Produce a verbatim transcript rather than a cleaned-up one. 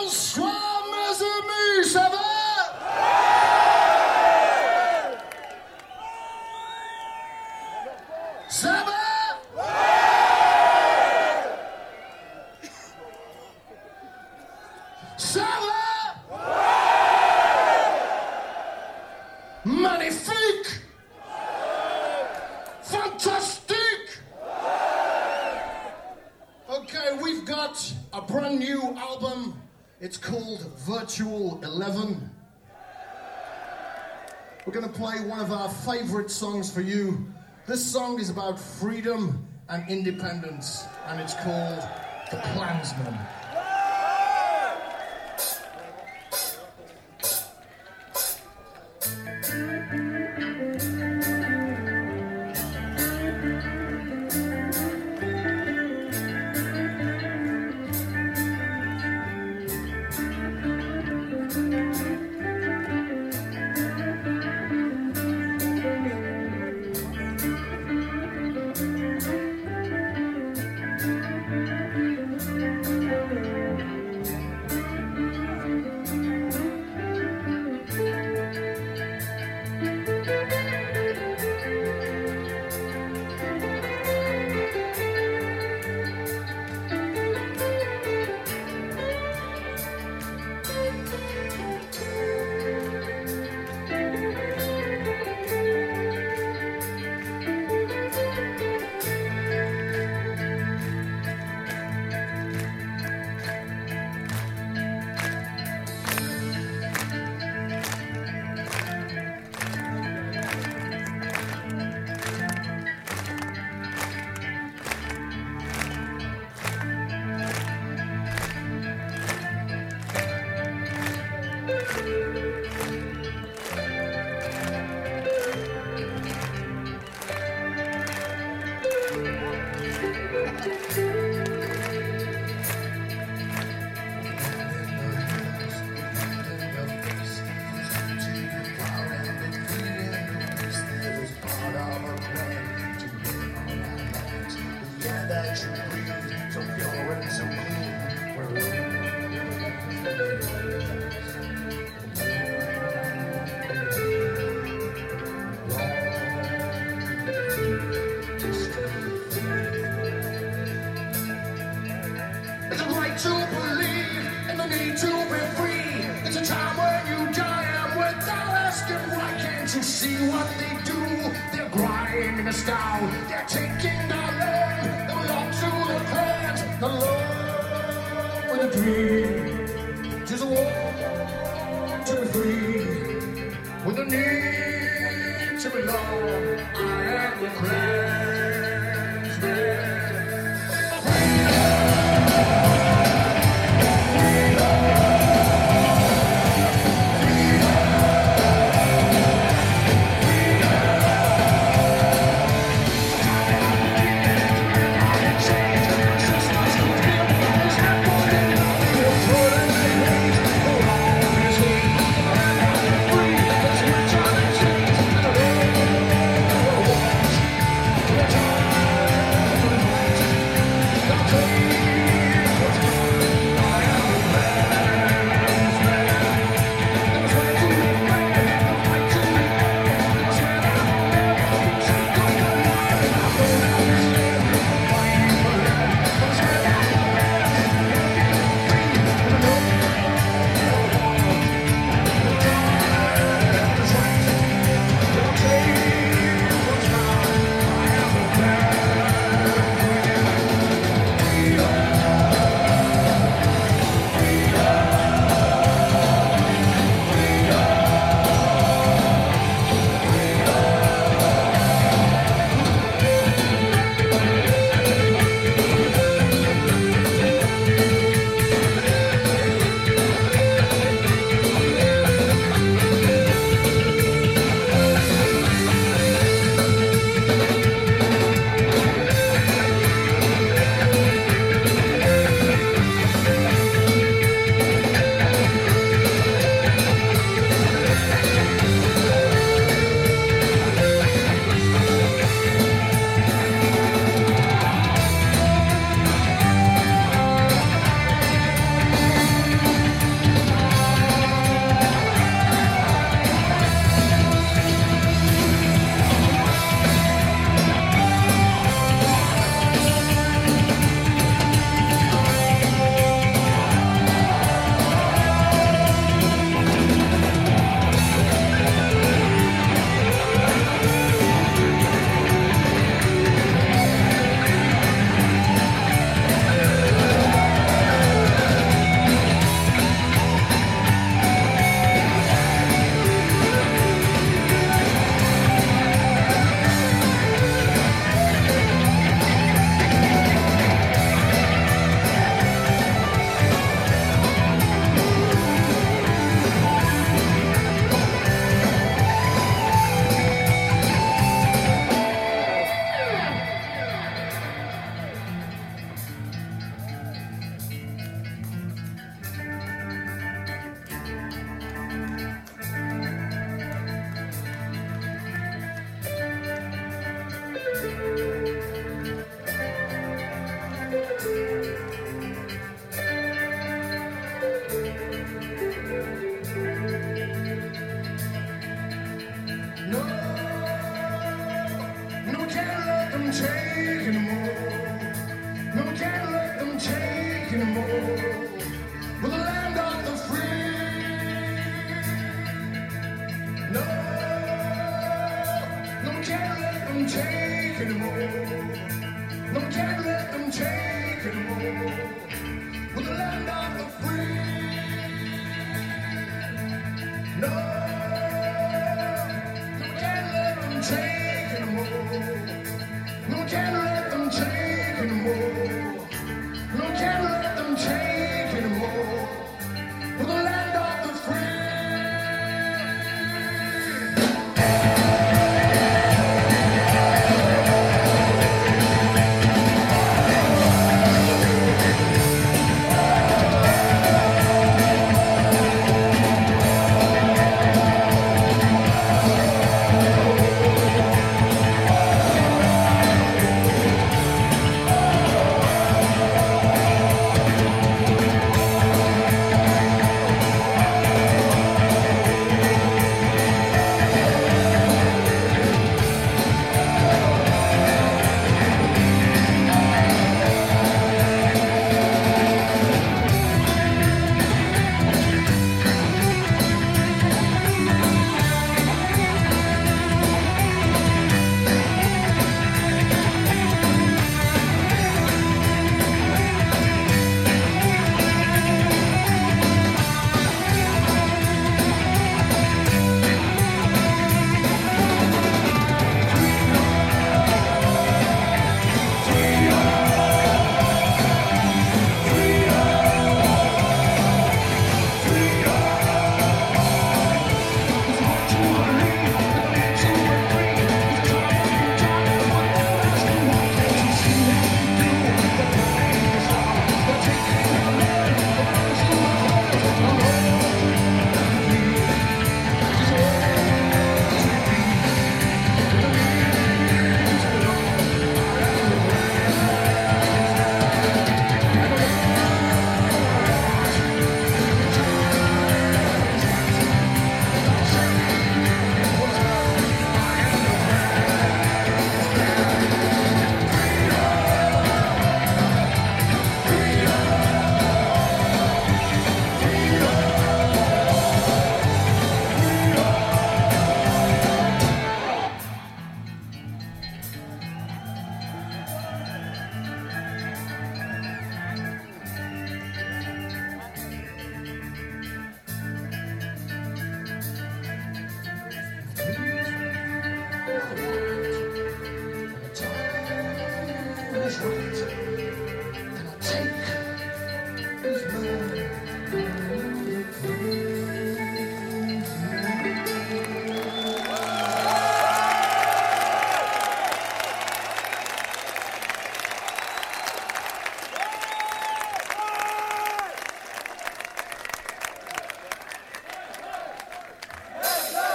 Bonsoir mes amis, ça va? Ça va? Ça va? Magnifique! Fantastic! Okay, we've got a brand new album. It's called Virtual Eleven. We're going to play one of our favorite songs for you. This song is about freedom and independence, and it's called The Klansman. To see what they do, they're grinding us down, they're taking our land, they belong to the clans, the love with a dream, tis a war to be free, with the need to belong, I am the Klansman. anymore. No, we can't let them take anymore. We're the land of the free. No, no, we can't let them take anymore. No, we can't let them take anymore. We're the land of the free. No, no, we can't let them take anymore. No, we can't let them take anymore. No, we can't let them take anymore. We're the land of the free. That's right.